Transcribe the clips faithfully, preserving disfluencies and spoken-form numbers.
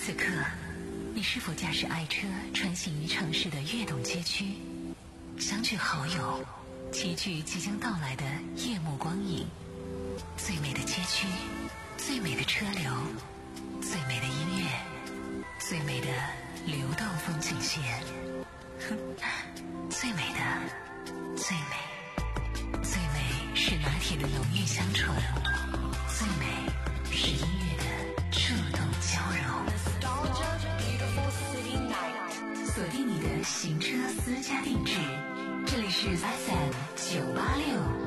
此刻，你是否驾驶爱车穿行于城市的跃动街区，相聚好友，齐聚即将到来的夜幕光影？最美的街区，最美的车流，最美的音乐，最美的流动风景线，哼，最美的，最美，最美是拿铁的浓郁香醇，最美是音乐的触动交融。锁定你的行车私家定制，这里是 F M 九八六。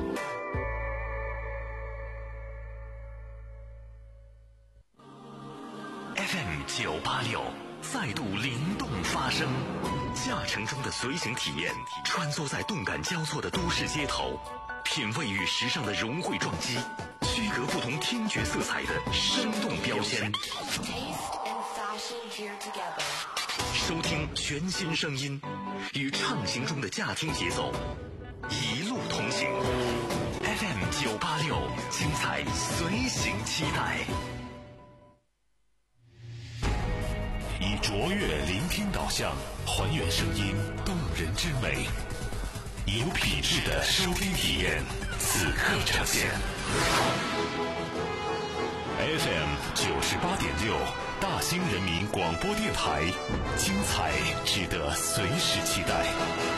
F M 九八六再度灵动发声，驾乘中的随行体验，穿梭在动感交错的都市街头，品味与时尚的融汇撞击，区隔不同听觉色彩的生动标签，收听全新声音，与畅行中的驾听节奏一路同行。 F M 九八六，精彩随行期待。以卓越聆听导向，还原声音动人之美，有品质的收听体验，此刻呈现。F M 九十八点六，大兴人民广播电台，精彩值得随时期待。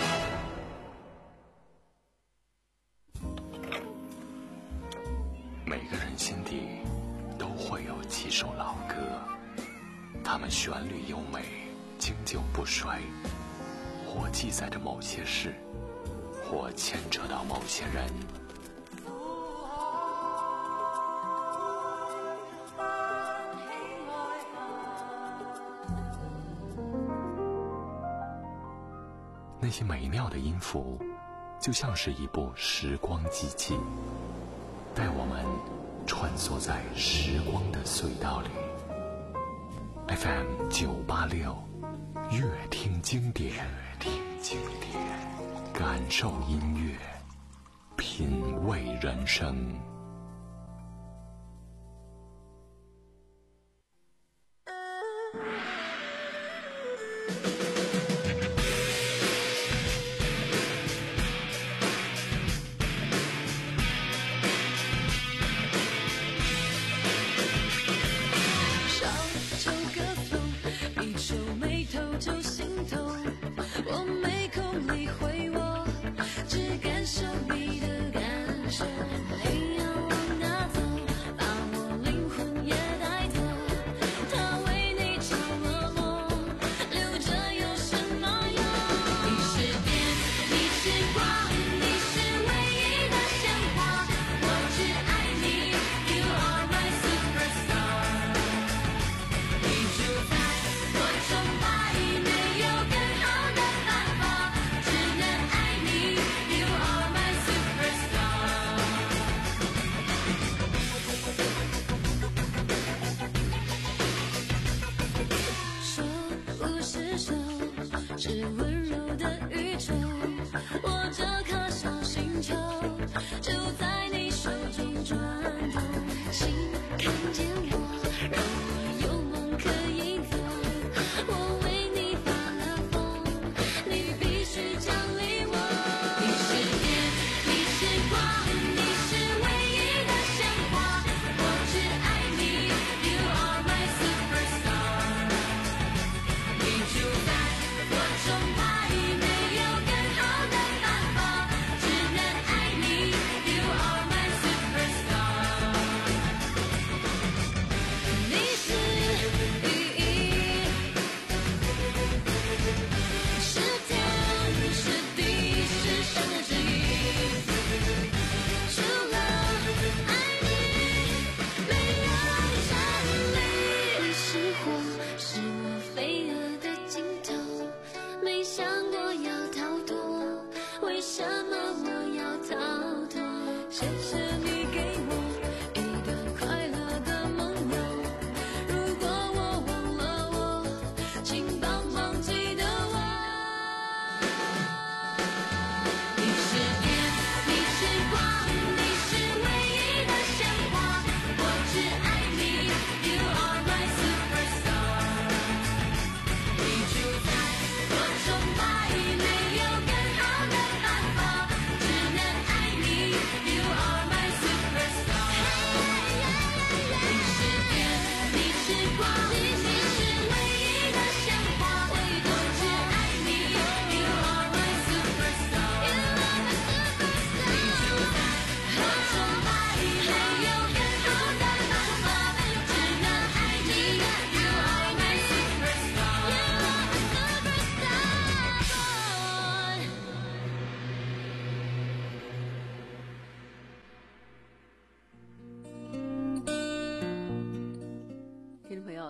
每个人心底都会有几首老歌，它们旋律优美，经久不衰，或记载着某些事，或牵扯到某些人。那些美妙的音符，就像是一部时光机器，带我们穿梭在时光的隧道里。F M 九八六，乐听经典，乐听经典，感受音乐，品味人生。 你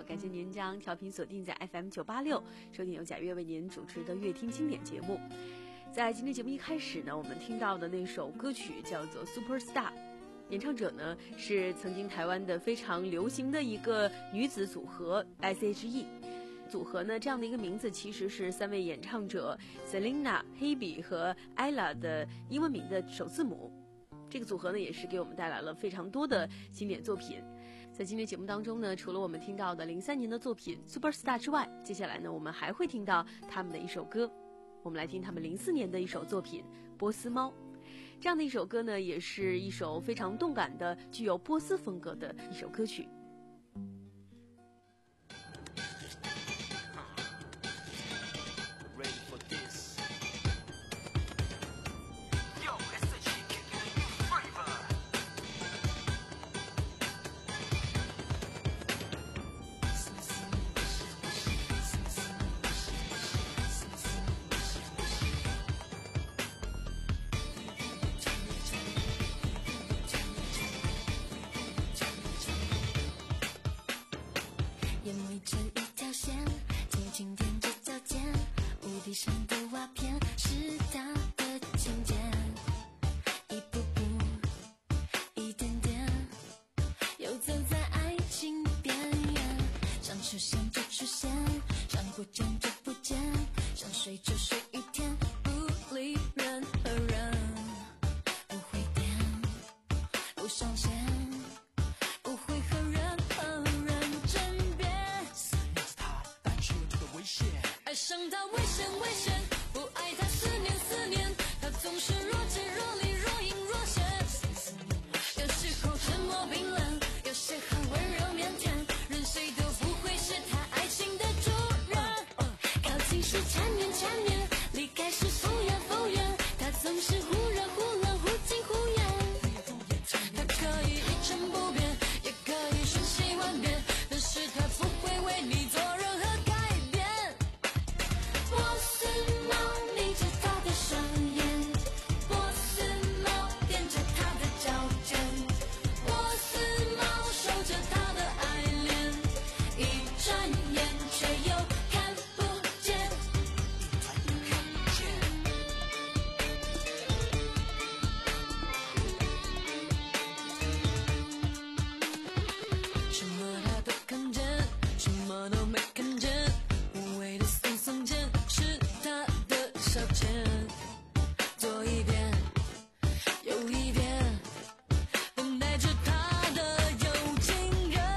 感谢您将调频锁定在 F M 九八六，收听由贾月为您主持的乐听经典节目。在今天节目一开始呢，我们听到的那首歌曲叫做 Superstar， 演唱者呢是曾经台湾的非常流行的一个女子组合 S H E。组合呢，这样的一个名字其实是三位演唱者 Selena、Hebe 和 Ella 的英文名的首字母。这个组合呢，也是给我们带来了非常多的经典作品。在今天节目当中呢，除了我们听到的零三年的作品 Superstar 之外，接下来呢，我们还会听到他们的一首歌。我们来听他们零四年的一首作品《波斯猫》。这样的一首歌呢，也是一首非常动感的、具有波斯风格的一首歌曲。 眼围着一条线，轻轻踮着脚尖，屋顶上的瓦片是他的琴键，一步步，一点点，游走在爱情边缘，想出现就出现，想不见就不见，想睡就睡一天，不理任何人，不会变，不上线。爱上他危险危险，不爱他思念思念，他总是若即若离若隐若现，有时候沉默冰冷，有些很温柔腼腆，任谁都不会是他爱情的主人。靠近时缠绵缠绵，离开时敷衍敷衍，他总是忽热忽冷忽近忽远，他可以一成不变，也可以瞬息万变，但是他不会为你做任何改变。波斯猫眯着他的双眼，波斯猫踮着他的脚尖，波斯猫守着他的爱恋，一转眼却又看不见。什么他都看见，什么都没看见，无谓的耸耸肩是他的消遣，左一边右一边，等待着他的有情人。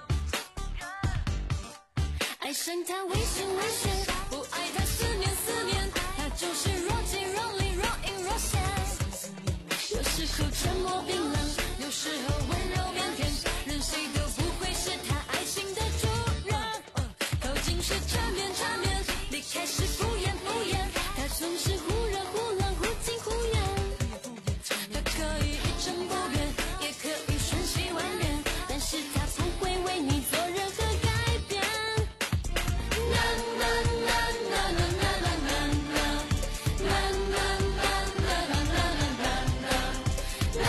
爱上他危险危险，不爱他思念思念，他就是若即若离若隐若现，有时候沉默冰冷，有时候温柔腼腆，任谁都不会是他爱情的主人。靠近时缠绵缠绵，离开时敷衍敷衍，他总是忽热忽冷忽近忽远，他可以一成不变，也可以瞬息万变，但是他不会为你做任何改变。啦啦啦啦啦啦啦啦啦啦啦啦啦啦啦啦啦啦啦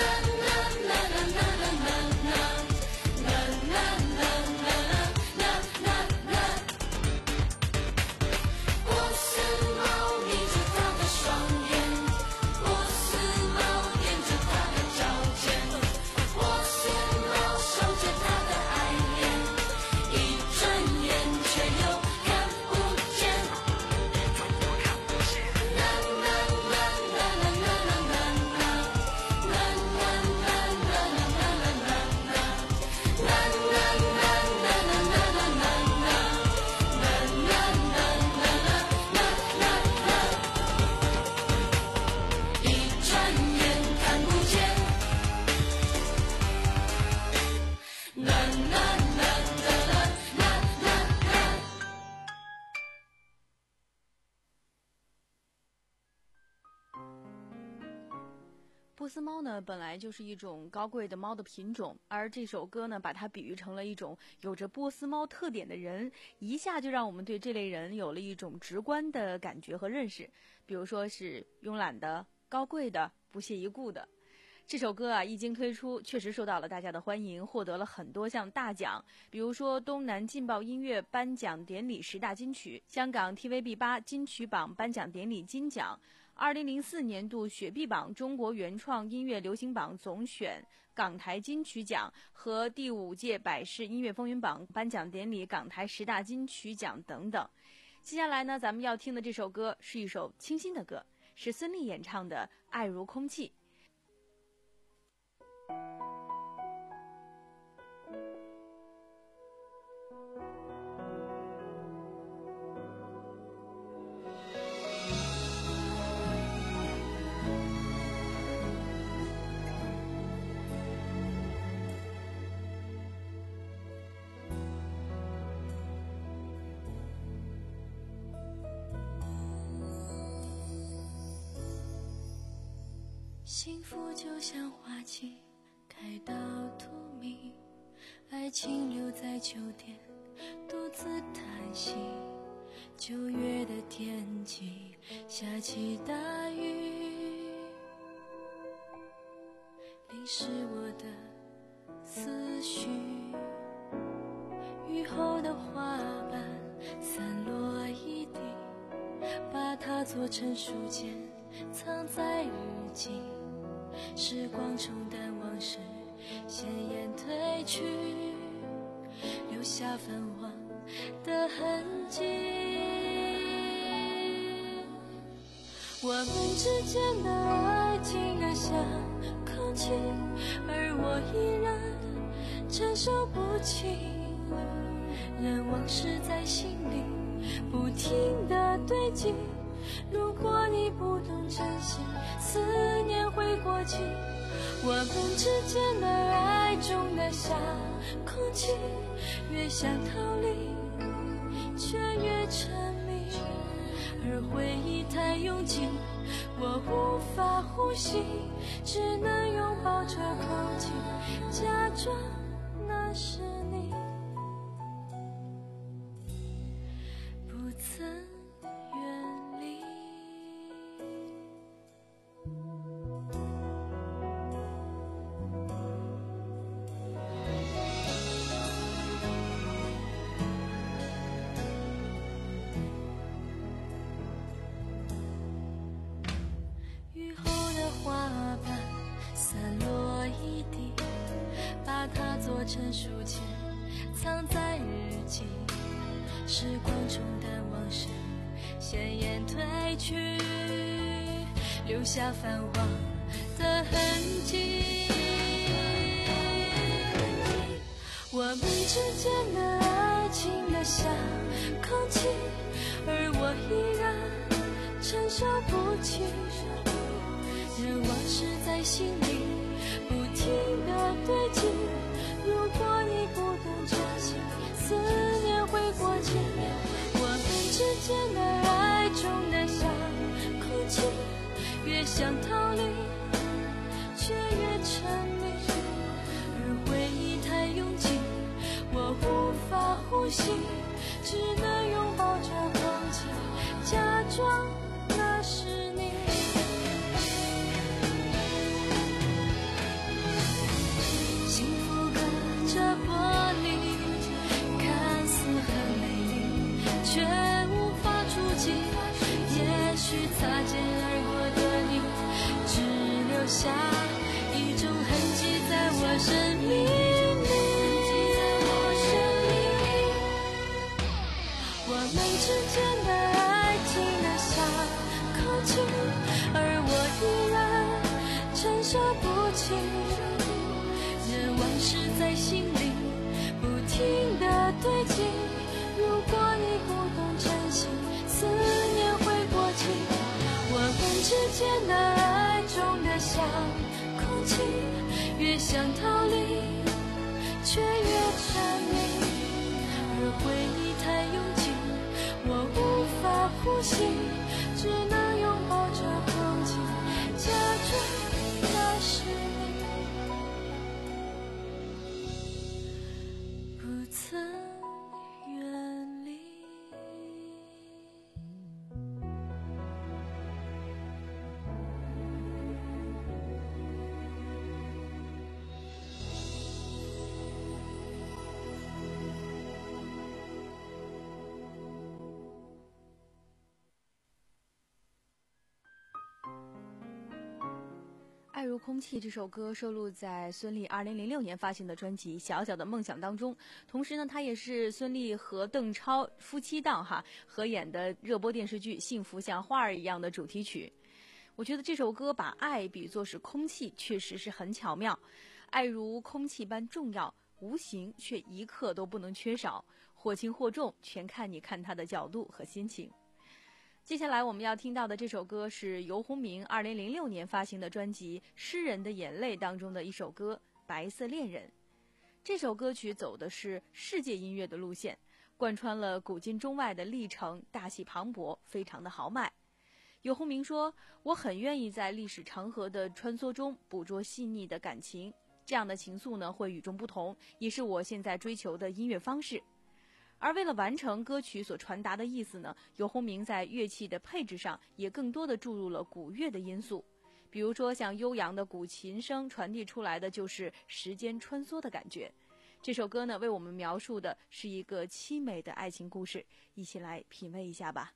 波斯猫眯着他的双眼，波斯猫踮着他的脚尖，波斯猫守着他的爱恋，一转眼却又看不见。啦啦啦啦啦啦啦啦啦啦啦啦啦啦啦啦啦啦一转眼看不见。啦啦啦啦啦啦啦啦。 波斯猫呢，本来就是一种高贵的猫的品种，而这首歌呢，把它比喻成了一种有着波斯猫特点的人，一下就让我们对这类人有了一种直观的感觉和认识。比如说是慵懒的、高贵的、不屑一顾的。 这首歌啊一经推出，确实受到了大家的欢迎，获得了很多项大奖，比如说东南劲爆音乐颁奖典礼十大金曲、香港 T V B 八金曲榜颁奖典礼金奖、二零零四年度雪碧榜中国原创音乐流行榜总选港台金曲奖和第五届百事音乐风云榜颁奖典礼港台十大金曲奖等等。接下来呢，咱们要听的这首歌是一首清新的歌，是孙俪演唱的《爱如空气》。 幸福就像花季开到荼蘼，爱情留在秋天独自叹息。九月的天气下起大雨，淋湿我的思绪。雨后的花瓣散落一地，把它做成书签藏在日记。时光冲淡往事，鲜艳褪去，留下泛黄的痕迹。我们之间的爱静得像空气，而我依然承受不起。任往事在心里不停地堆积，如果你不懂珍惜，思念会过期。我们之间的爱重得像空气，越想逃离却越沉迷，而回忆太拥挤，我无法呼吸，只能拥抱着空气，假装那是你，不曾远离。雨后的花瓣散落一地，把它做成书签藏在日记。时光冲淡往事，鲜艳褪去，留下泛黄的痕迹。我们之间的爱情得像空气，而我依然承受不起。任往事在心里不停地堆积，如果你不懂珍惜，思念会过期。我们之间的爱重得像空气，越想逃离却越沉迷，而回忆太拥挤，我无法呼吸，只能拥抱着空气，假装那是你。幸福隔着玻璃，看似很美丽，却无法触及。也许擦肩而过的你，只留下一种痕迹在我生命里。我们之间的爱静得像空气，而我依然承受不起。任往事在心里不停地堆积，如果你不懂珍惜，思念会过期。我们之间的爱重得像空气，越想逃离却越沉迷，而回忆太拥挤，我无法呼吸，只能拥抱着空气，假装那是你，不曾远离。 爱如空气这首歌收录在孙俪二零零六年发行的专辑《小小的梦想》当中，同时呢，它也是孙俪和邓超夫妻档哈合演的热播电视剧《幸福像花儿一样》的主题曲。我觉得这首歌把爱比作是空气，确实是很巧妙。爱如空气般重要，无形却一刻都不能缺少，或轻或重，全看你看它的角度和心情。接下来我们要听到的这首歌是游鸿明二零零六年发行的专辑《诗人的眼泪》当中的一首歌《白色恋人》。这首歌曲走的是世界音乐的路线，贯穿了古今中外的历程，大气磅礴，非常的豪迈。游鸿明说，我很愿意在历史长河的穿梭中捕捉细腻的感情，这样的情愫呢会与众不同，也是我现在追求的音乐方式。而为了完成歌曲所传达的意思呢，游鸿明在乐器的配置上也更多的注入了古乐的因素，比如说像悠扬的古琴声传递出来的就是时间穿梭的感觉。这首歌呢为我们描述的是一个凄美的爱情故事，一起来品味一下吧。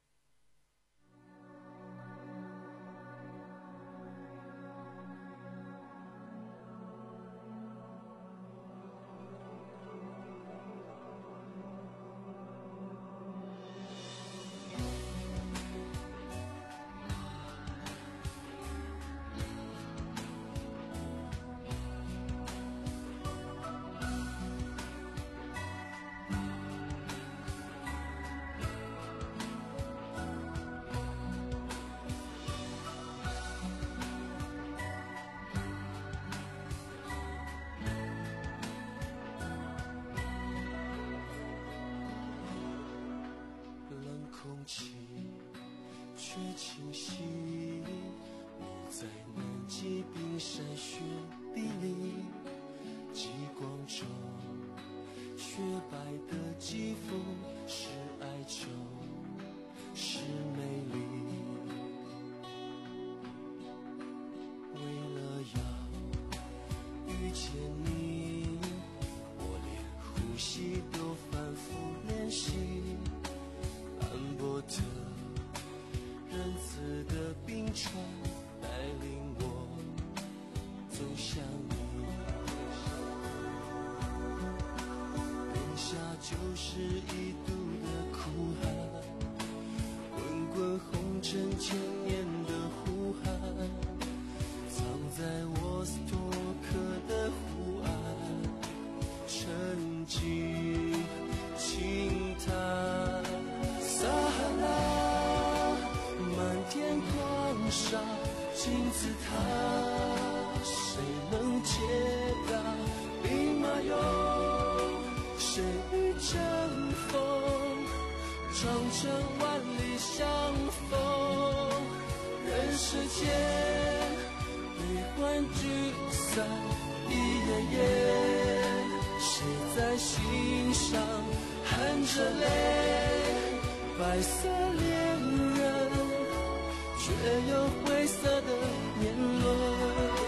空气却清晰，我在南极冰山雪地里，极光中雪白的肌肤是哀愁，是美丽。为了要遇见你，我连呼吸都反复练习，斑驳的仁慈的冰川带领我走向你，等下就是一度的哭喊，滚滚红尘千年的呼喊，藏在沃斯托克的湖岸，沉寂轻叹。撒哈拉，漫天光沙，金字塔，谁能解答？兵马俑，谁与争锋？长城万里相逢，人世间悲欢聚散一页页，谁在心上含着泪？白色恋人，却有灰色的年轮。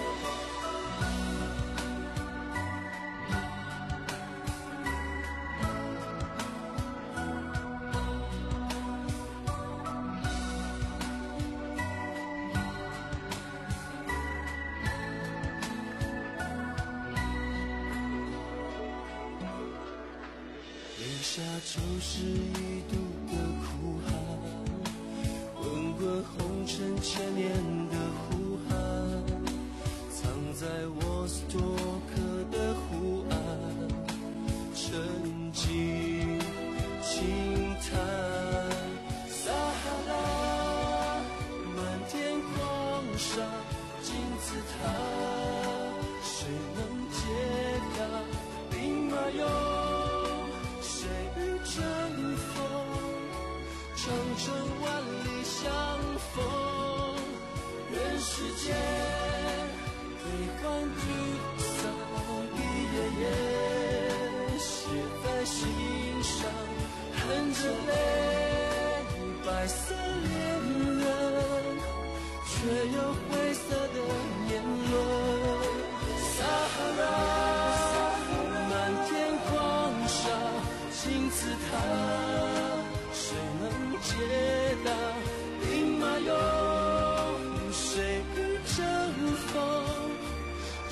零下就是一度的哭喊，滚滚红尘千年的呼喊，藏在沃斯托克的湖岸，沉寂轻叹。撒哈拉，漫天光沙，金字塔，谁能解答？兵马俑，争锋，长城万里相逢，人世间悲欢聚散一页页，写在心上含着泪。白色恋人，却有灰色的年轮。撒哈拉，漫天光沙，金字塔，谁能解答？兵马俑，谁与争锋？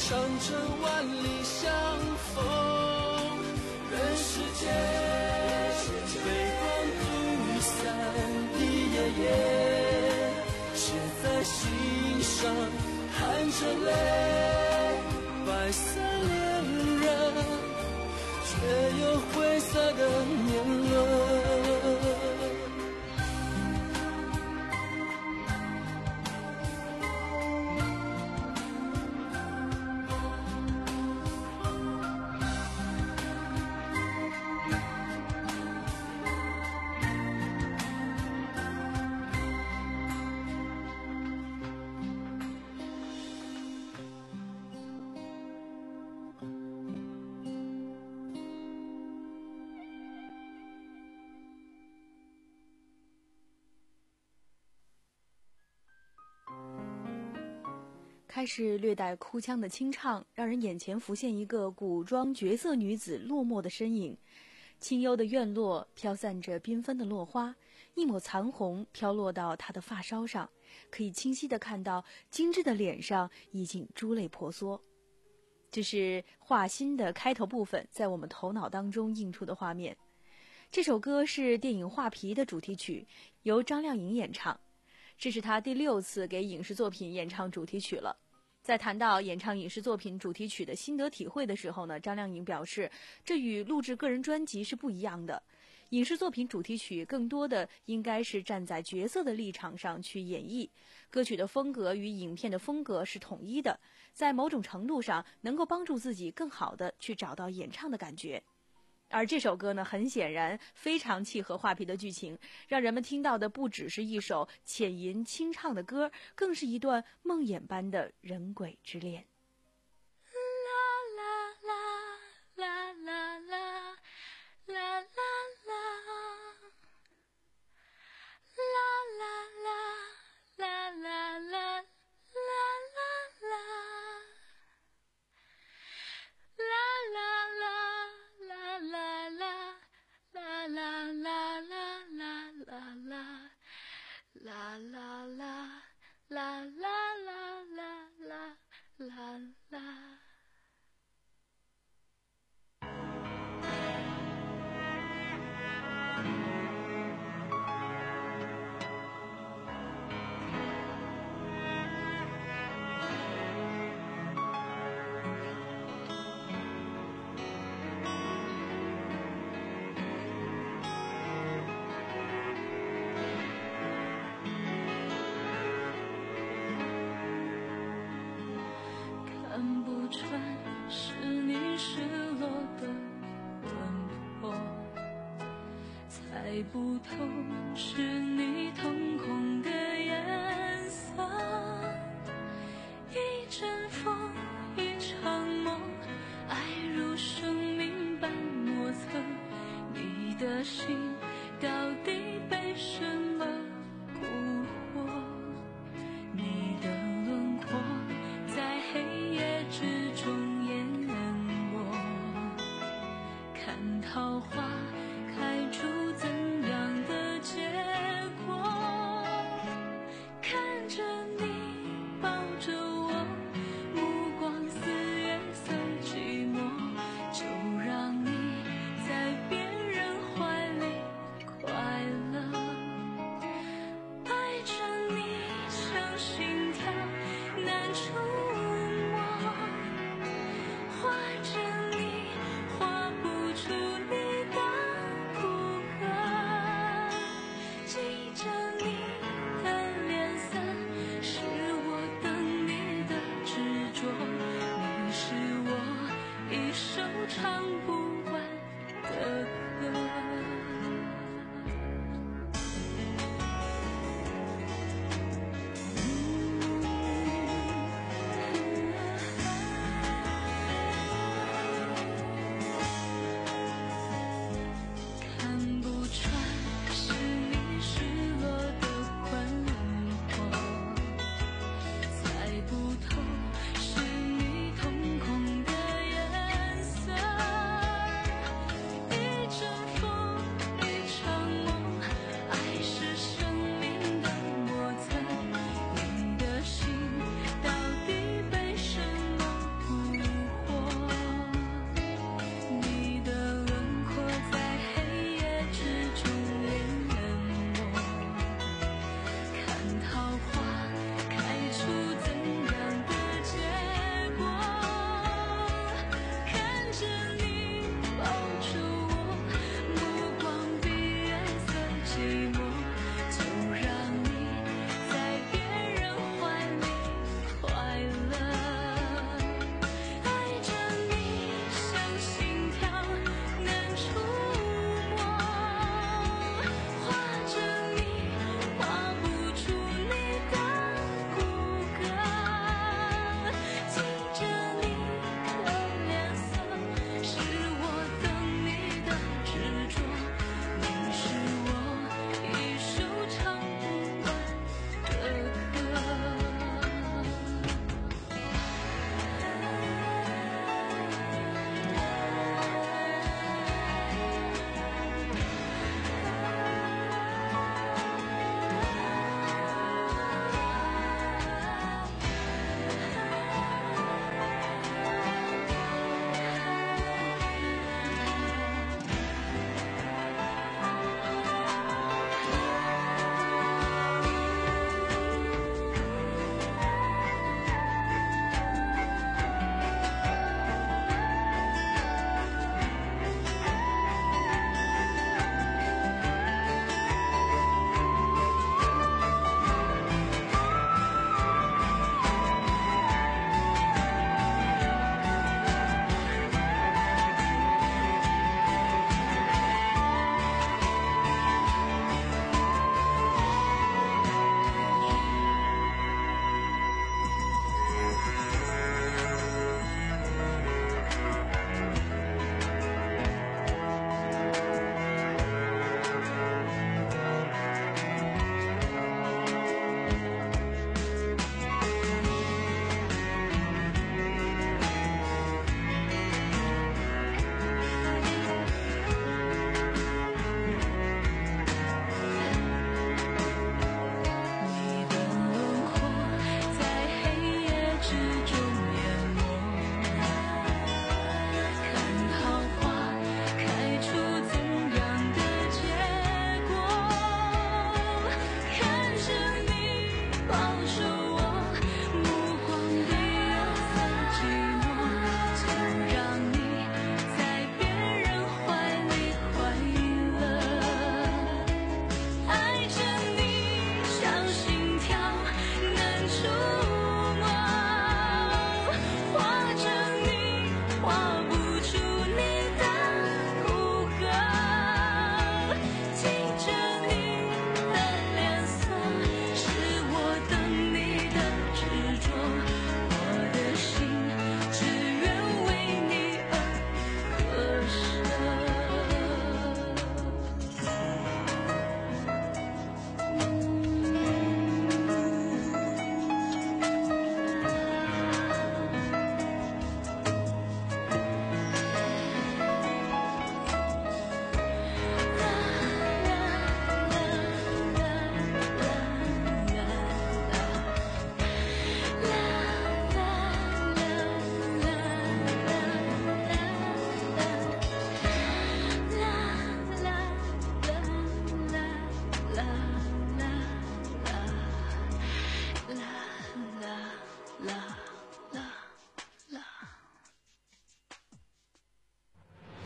长城万里相逢。人世间，飞光吐雨伞的夜夜，写在心上，含着泪，白色恋人，却有灰色的年轮。 开始略带哭腔的清唱，让人眼前浮现一个古装绝色女子落寞的身影。清幽的院落飘散着缤纷的落花，一抹残红飘落到她的发梢上，可以清晰地看到精致的脸上已经珠泪婆娑。这是画心的开头部分在我们头脑当中映出的画面。这首歌是电影《画皮》的主题曲，由张靓颖演唱。这是她第六次给影视作品演唱主题曲了。在谈到演唱影视作品主题曲的心得体会的时候呢，张靓颖表示，这与录制个人专辑是不一样的。影视作品主题曲更多的应该是站在角色的立场上去演绎，歌曲的风格与影片的风格是统一的，在某种程度上能够帮助自己更好的去找到演唱的感觉。而这首歌呢，很显然非常契合画皮的剧情，让人们听到的不只是一首浅吟清唱的歌，更是一段梦魇般的人鬼之恋。 啦啦啦啦啦啦啦啦啦啦啦啦啦啦。啦啦啦啦啦啦啦啦啦啦。看不穿是你失落的魂魄，猜不透是你瞳孔的颜色。一阵风，一场梦，爱如生命般莫测。你的心到底被什么蛊惑？你的轮廓在黑夜之中淹没，看桃花开出怎样的结果？看着你抱着我，目光似月色寂寞，就让你在别人怀里快乐。爱着你像心跳难触摸，画着你画不出你的骨骼，记着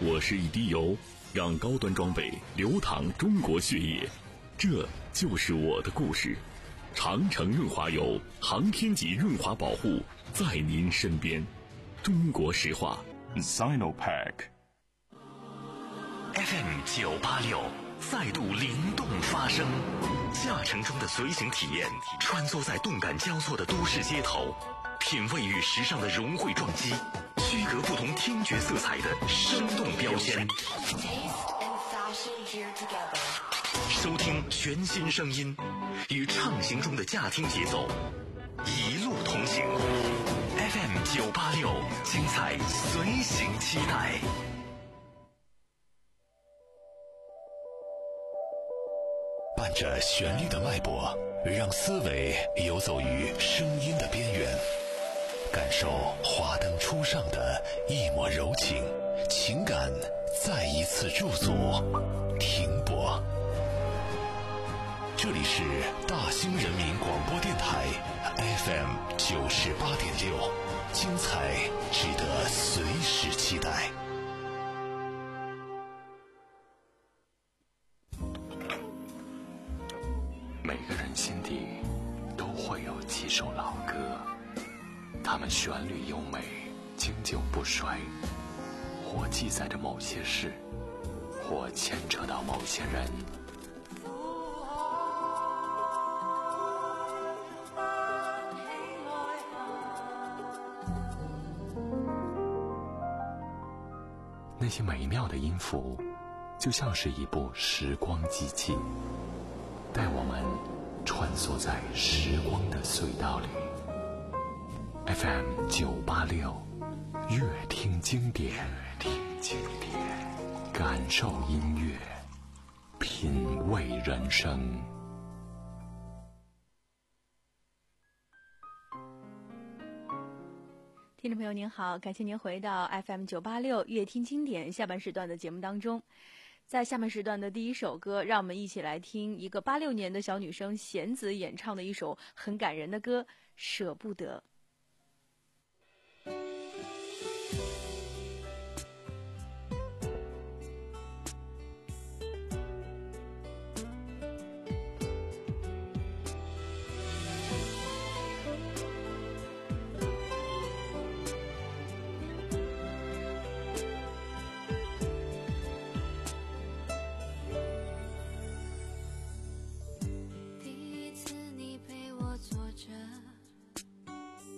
我是一滴油，让高端装备流淌中国血液，这就是我的故事。长城润滑油，航天级润滑保护，在您身边。中国石化 Sinopec F M 九八六再度灵动发声，驾乘中的随行体验，穿梭在动感交错的都市街头，品味与时尚的融汇撞击，区隔不同听觉色彩的生动标签。收听全新声音，与畅行中的驾听节奏，一路同行。F M 九八六，精彩随行期待。伴着旋律的脉搏，让思维游走于声音的边缘，感受华灯初上的一抹柔情，情感再一次驻足停泊。这里是大兴人民广播电台 F M 九十八点六，精彩值得随时期待。每个人心底都会有几首老歌，它们旋律优美，经久不衰，或记载着某些事，或牵扯到某些人。那些美妙的音符，就像是一部时光机器，带我们穿梭在时光的隧道里。F M 九八六，乐听经典，乐听经典，感受音乐，品味人生。 听众朋友您好，感谢您回到 F M 九八六乐听经典下半时段的节目当中。在下半时段的第一首歌，让我们一起来听一个八六年的小女生弦子演唱的一首很感人的歌《舍不得》。 第一次你陪我坐着，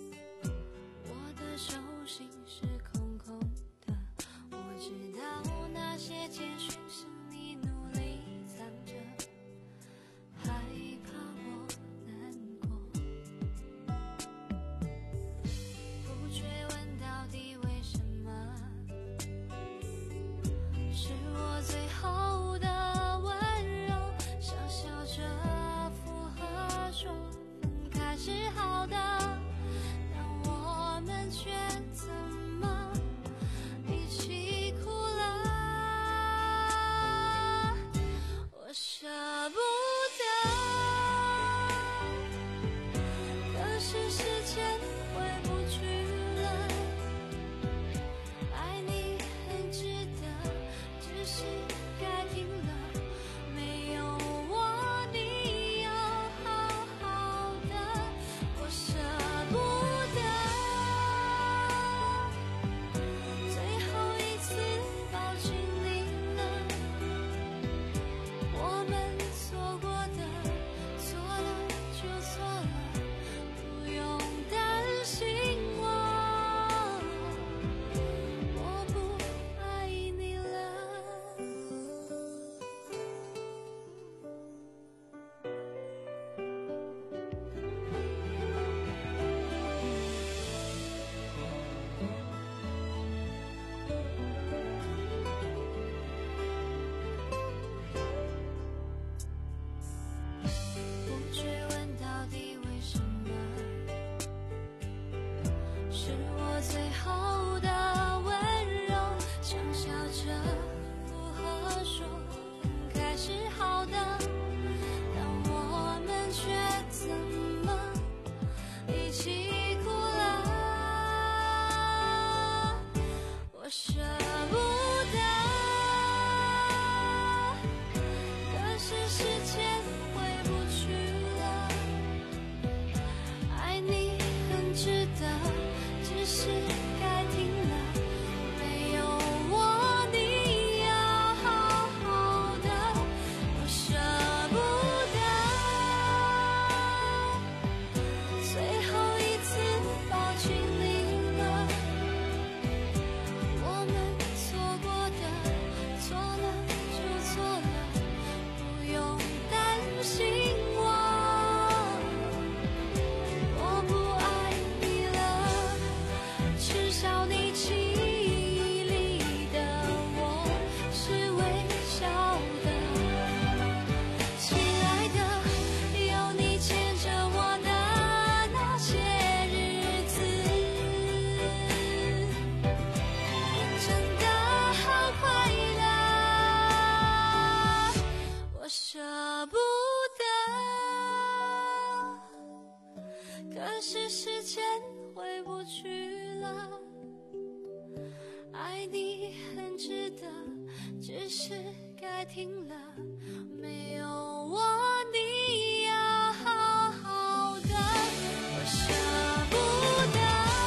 是该停了，没有我你要好好的，我舍不得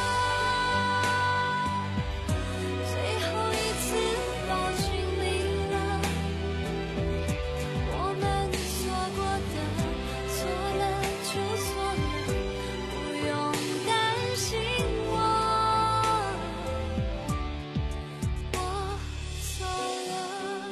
最后一次抱紧你了，我们错过的错了就错了，不用担心我我走了。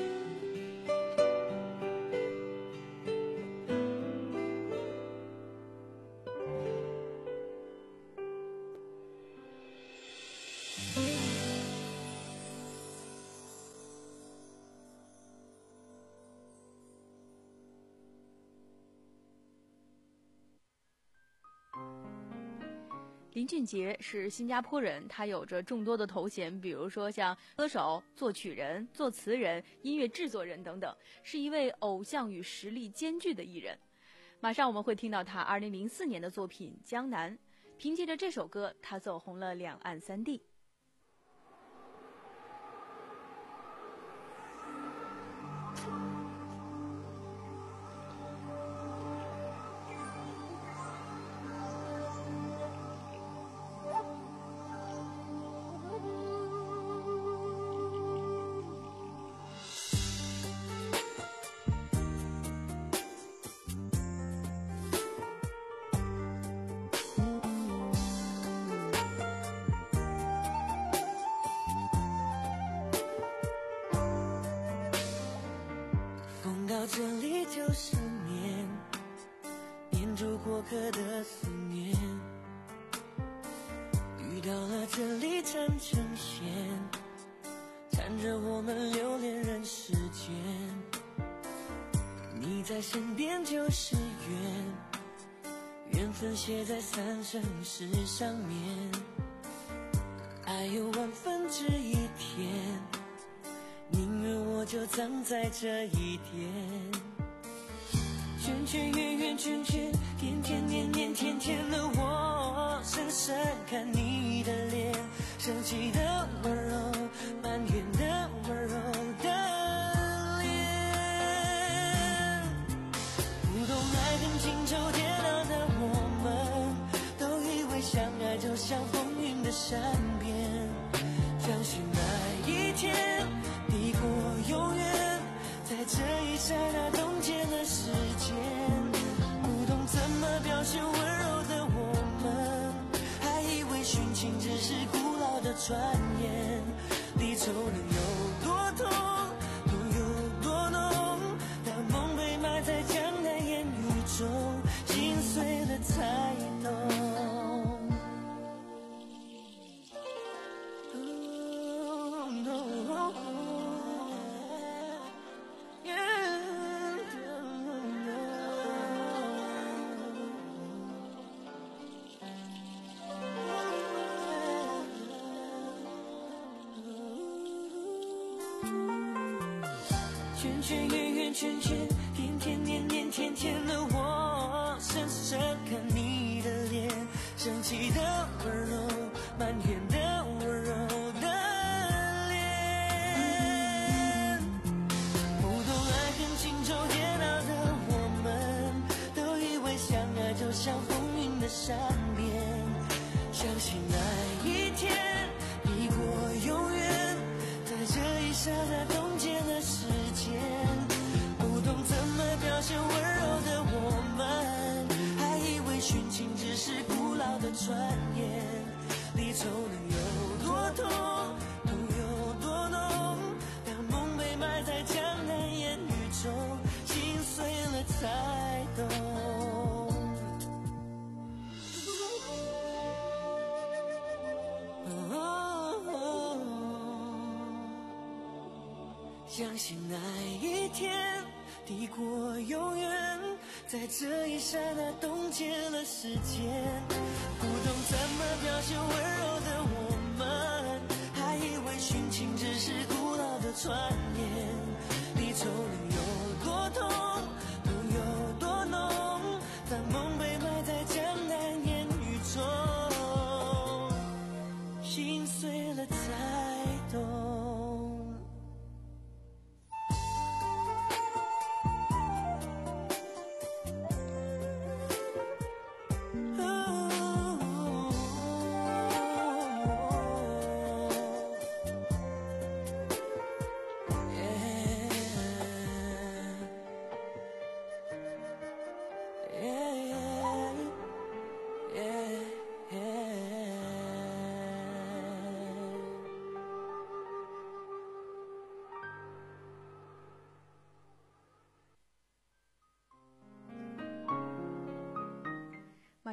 林俊杰是新加坡人，他有着众多的头衔，比如说像歌手、作曲人、作词人、音乐制作人等等，是一位偶像与实力兼具的艺人。马上我们会听到他二零零四年的作品《江南》，凭借着这首歌，他走红了两岸三地。 风到这里就是念，念住过客的思念，遇到了这里缠成线，缠着我们留恋人世间，你在身边就是缘，缘分写在三生石上面，爱有万分之一天，宁愿我就葬在这一天，圈圈圆圆圈圈，天天年年天天的我，深深看你的脸，生气的温柔，埋怨的温柔的脸，不懂爱恨情仇煎熬的我们，都以为相爱就像风云的善变，相信那一天抵过永远，在这一刹那冻结了时间，不懂怎么表现温柔的我们，还以为殉情只是古老的传言，离愁能有多痛，痛有多浓，当梦被埋在江南烟雨中，心碎了才懂。圈圈圆圆圈圈，天天年年天天的我，深深看你的脸，生气的温柔，埋怨的温柔的脸，不懂爱恨情仇煎熬的我们，都以为相爱就像风云的善变，相信那一天抵过永远，在这一刹那冻结了时间，不懂怎么表现温柔的我们，还以为殉情只是古老的传言，离愁能有多痛，痛有多浓，当梦被埋在江南烟雨中，心碎了才懂。相信那一天抵过永远，在这一刹那冻结了时间，不懂怎么表现温柔的我们，还以为殉情只是古老的传言，离愁能有多痛，痛有多浓，当梦被埋在江南烟雨中，心碎了才懂。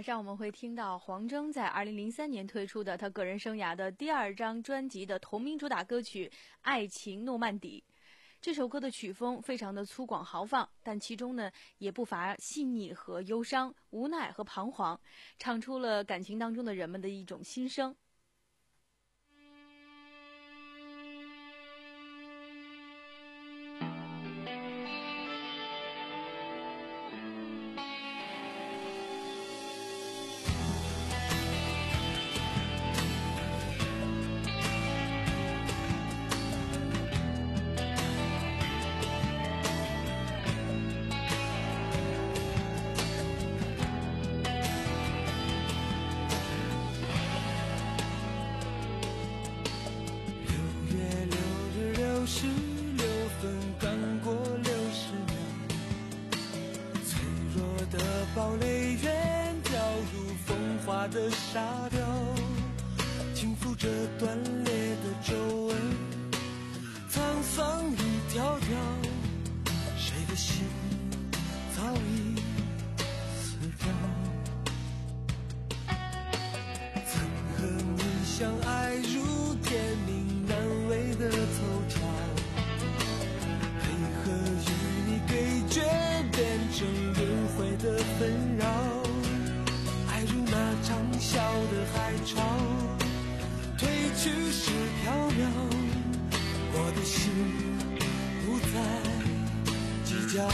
马上我们会听到黄征在二零零三年推出的他个人生涯的第二张专辑的同名主打歌曲《爱情诺曼底》。这首歌的曲风非常的粗犷豪放，但其中呢也不乏细腻和忧伤、无奈和彷徨，唱出了感情当中的人们的一种心声。 堡垒远掉入风化的沙雕，轻抚着断裂的皱纹，沧桑一条条，谁的心早已死掉。曾和你相爱如天命难违的凑巧，配合与你对决变成轮回的纷扰，爱如那长啸的海潮，退去时飘渺，我的心不再计较。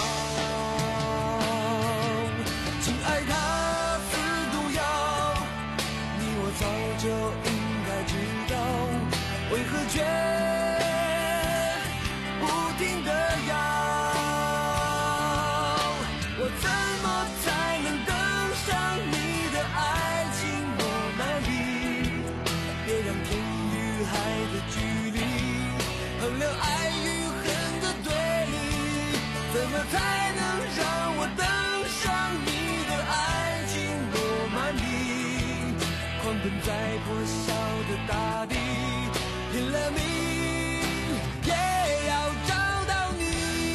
亲爱它似毒药，你我早就应该知道，为何却不停地摇。我怎么才能登上你的爱情诺曼底？别让天与海的距离衡量爱与恨的对立，怎么才能让我登上你的爱情诺曼底？狂奔在破晓的大地，拼了命也要找到你。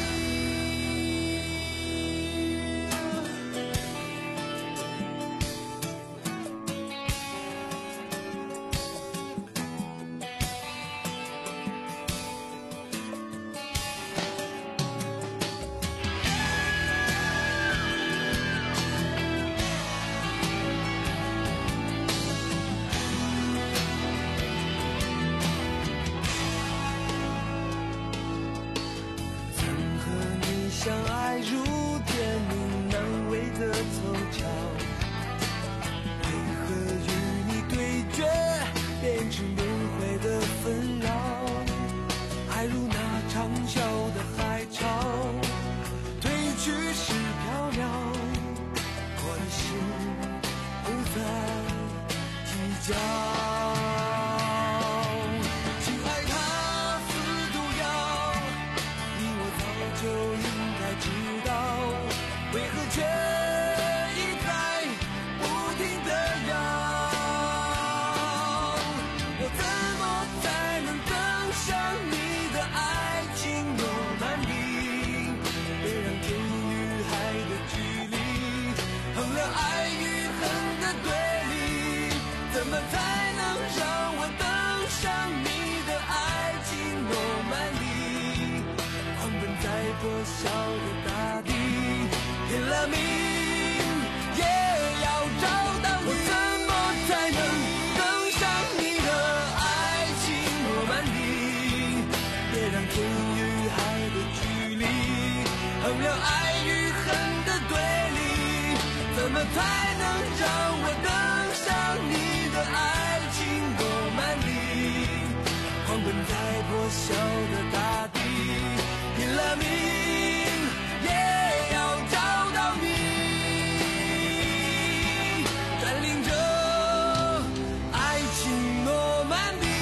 相爱如天命难违的凑巧，为何与你对决变成轮回的纷扰？爱如那长啸的海潮，退去时飘渺，我的心不再计较。亲爱它似毒药，你我早就应该知道，为何却一再不停地摇。我怎么才能登上你的爱情诺曼底？别让天与海的距离衡量爱与恨的对立，怎么才能让我登上你的爱情诺曼底？狂奔在破晓的大地，拼了命也要找到你。我怎么才能登上你的爱情诺曼底？别让天与海的距离衡量爱与恨的对立，怎么才能让我登上你的爱情诺曼底？狂奔在破晓的大地，拼了命也要找到你，占领着爱情诺曼底。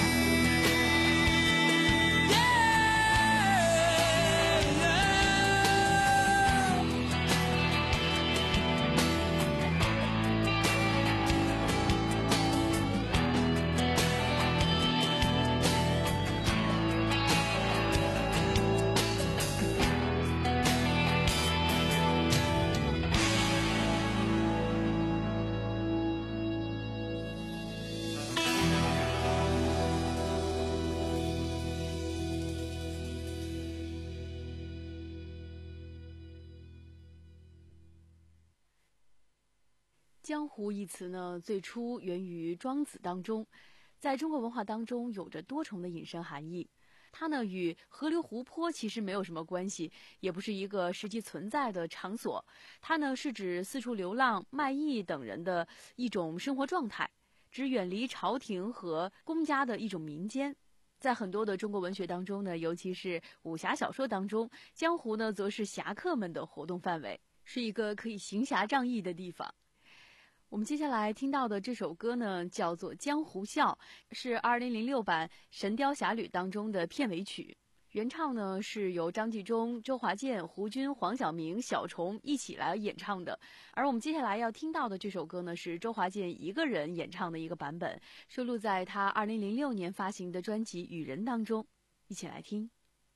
江湖一词呢，最初源于庄子当中，在中国文化当中有着多重的引申含义。它呢与河流湖泊其实没有什么关系，也不是一个实际存在的场所。它呢是指四处流浪、卖艺等人的一种生活状态，指远离朝廷和公家的一种民间。在很多的中国文学当中呢，尤其是武侠小说当中，江湖呢则是侠客们的活动范围，是一个可以行侠仗义的地方。我们接下来听到的这首歌呢，叫做《江湖笑》，是二零零六版《神雕侠侣》当中的片尾曲。原唱呢是由张纪中、周华健、胡军、黄晓明、小虫一起来演唱的。而我们接下来要听到的这首歌呢，是周华健一个人演唱的一个版本，收录在他二零零六年发行的专辑《雨人》当中。一起来听。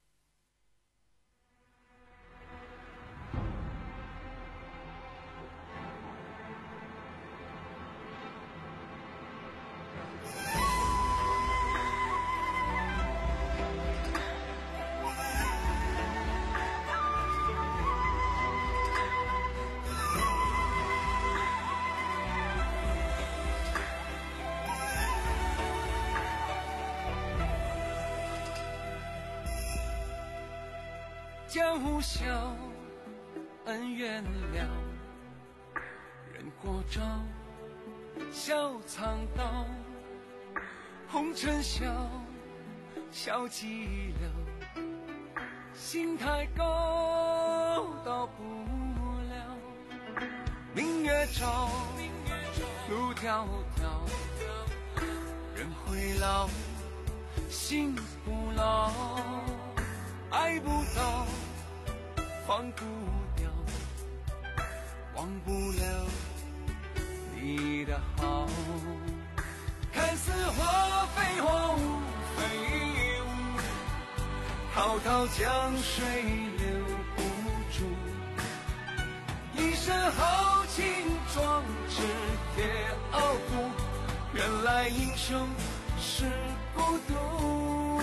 江湖笑，恩怨了，人过招，笑藏刀，红尘笑，笑寂寥，心太高，到不了。明月照，路迢迢，人会老，心不老，爱不到，放不掉，忘不了你的好。看似花非花，雾非雾，滔滔江水留不住。一身豪情壮志也傲骨，原来英雄是孤独。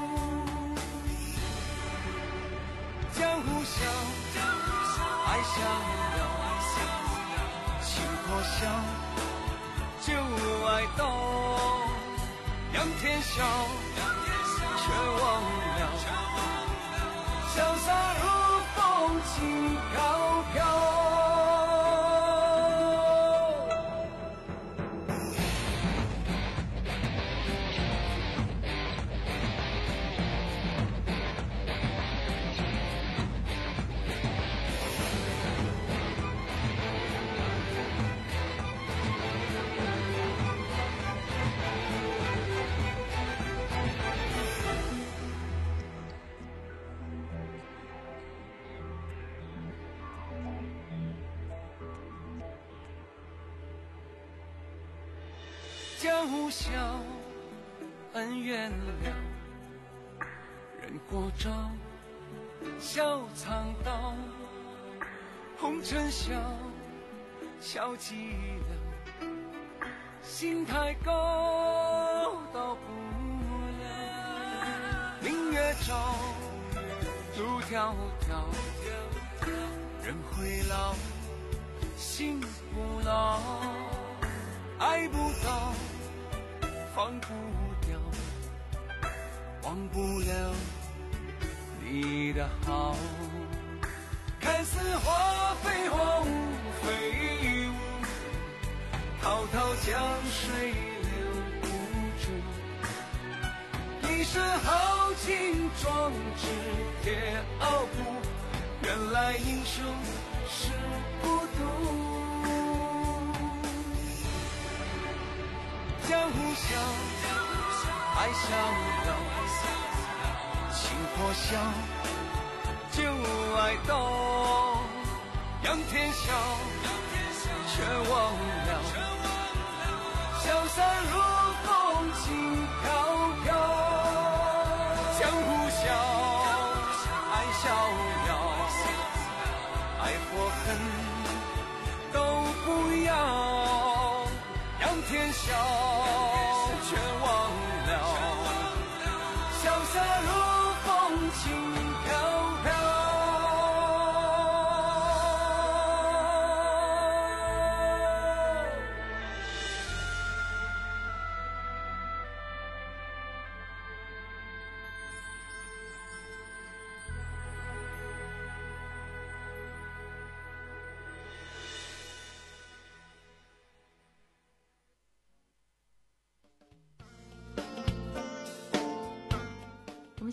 江湖笑，爱逍遥，情破晓，旧爱到，仰天笑，却忘了，潇洒如风轻飘飘。江湖笑，恩怨了，人过招，笑藏刀，红尘笑，笑寂寥，心太高，到不了。明月照，路迢迢，人会老，心不老，爱不到，放不掉，忘不了你的好。看似花非花，雾非雾，滔滔江水留不住。一身豪情壮志也傲骨，原来英雄是孤独。江湖笑，爱逍遥，情破晓，旧爱到，仰天笑，却忘了，潇洒如风轻飘飘。江湖笑，爱逍遥，爱或恨都不要，仰天笑，却忘了，潇洒如风轻飘飘。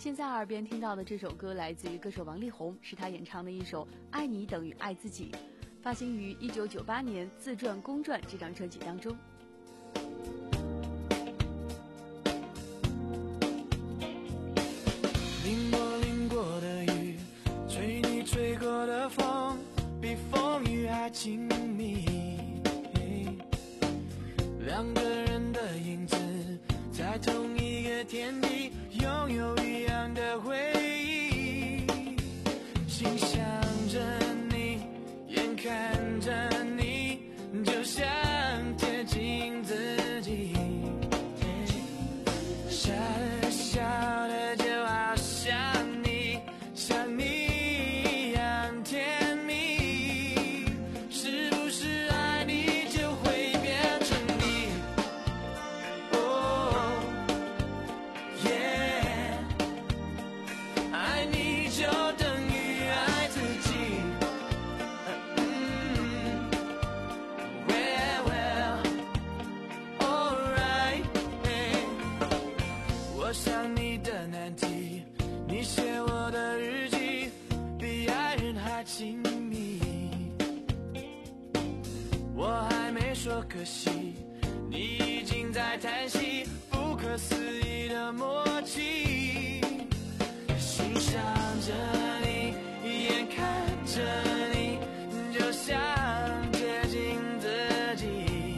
现在耳边听到的这首歌来自于歌手王力宏，是他演唱的一首《爱你等于爱自己》，发行于一九九八年《自传公传》这张专辑当中。 淋过淋过的雨，吹你吹过的风，比风雨还亲密。两个人的影子，在同一个天地，拥有一样的回忆。心想着你，眼看着你，就像贴近自己。笑着笑着就好像你，像你一样甜蜜。是不是爱你就会变成你？哦，耶，爱你就等于爱自己。嗯 ，well well alright。我想你的难题，你写我的日记，比爱人还亲密。我还没说可惜，你已经在叹息，不可思议的默契。欣赏着你，眼看着你，就像接近自己。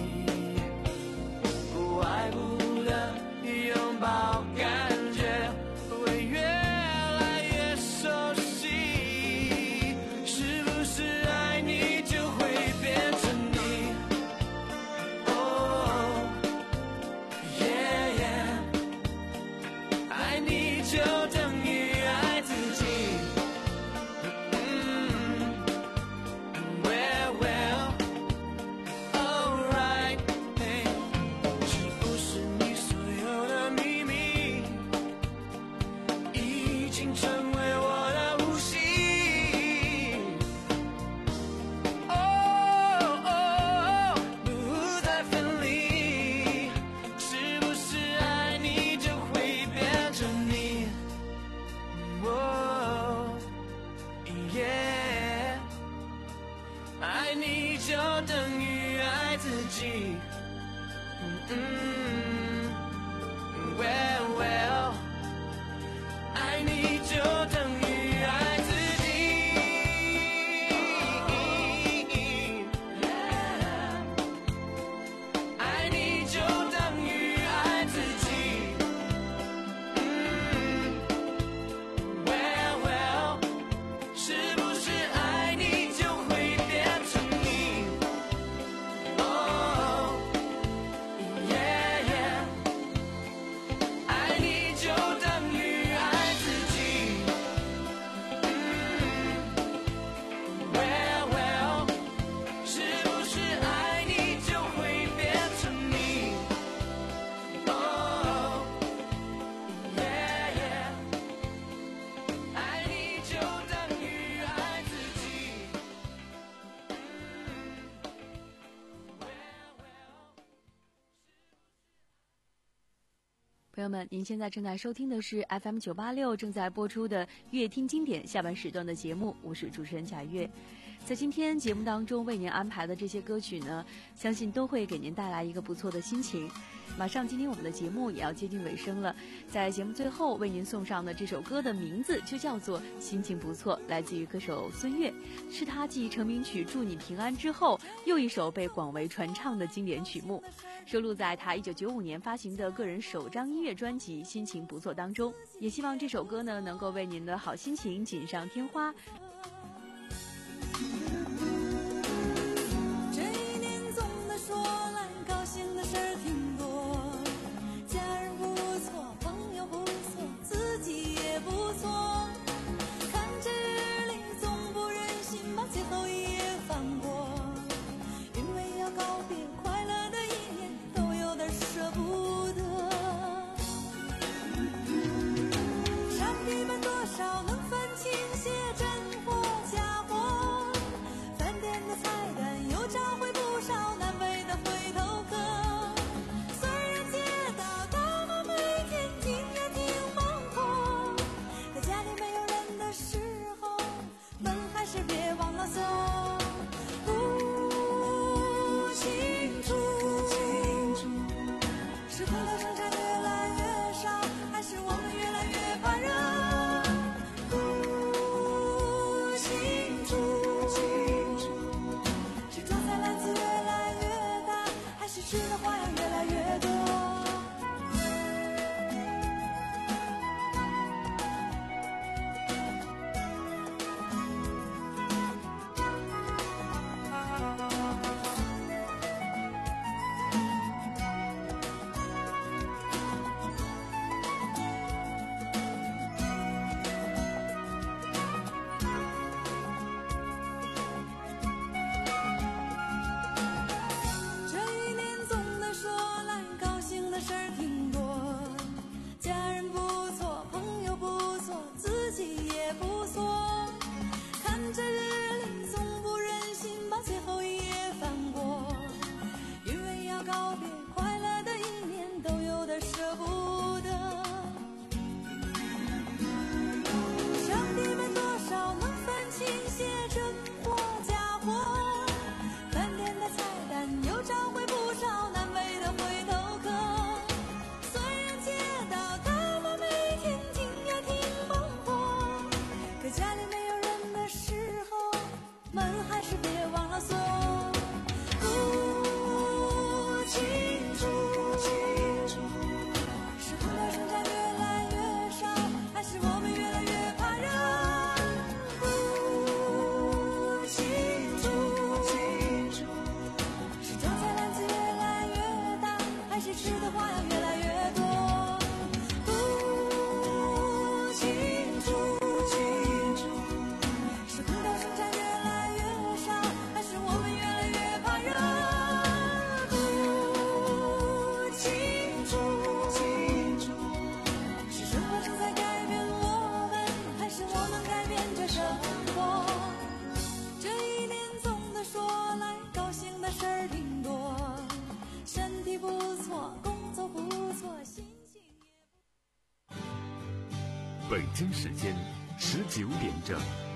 不爱不得，拥抱感觉会越来越熟悉。是不是爱你就会变成你？哦，耶耶，爱你就等于爱自己。嗯 ，well well alright。是不是你所有的秘密，已经成为我的呼吸？哦哦，不再分离。是不是爱你就会变成你？哦，耶，爱你就等于爱自己。嗯 ，well well， 爱你就等于爱自己。爱你就等于爱自己。嗯 ，well well， 是不是爱你就会变成你？哦，耶耶，爱你就等于爱自己。嗯 ，well well， 是不是爱你就会变成你？哦，耶耶，爱你就等于爱自己。嗯 ，well well。 朋友们，您现在正在收听的是 F M 九八六正在播出的乐听经典下半时段的节目，我是主持人贾月。在今天节目当中为您安排的这些歌曲呢，相信都会给您带来一个不错的心情。马上今天我们的节目也要接近尾声了，在节目最后为您送上的这首歌的名字就叫做《心情不错》，来自于歌手孙悦，是他继成名曲《祝你平安》之后又一首被广为传唱的经典曲目，收录在他一九九五年发行的个人首张音乐专辑《心情不错》当中。也希望这首歌呢能够为您的好心情锦上添花。 这一年总的说来，高兴的事儿挺多，家人不错，朋友不错，自己也不错。看着日历，总不忍心把最后一页翻过，因为要告别快乐的一年，都有点舍不得。上帝们多少能分清些真货假货，饭店的菜单又找回不少南北的回头客。 北京时间十九点整。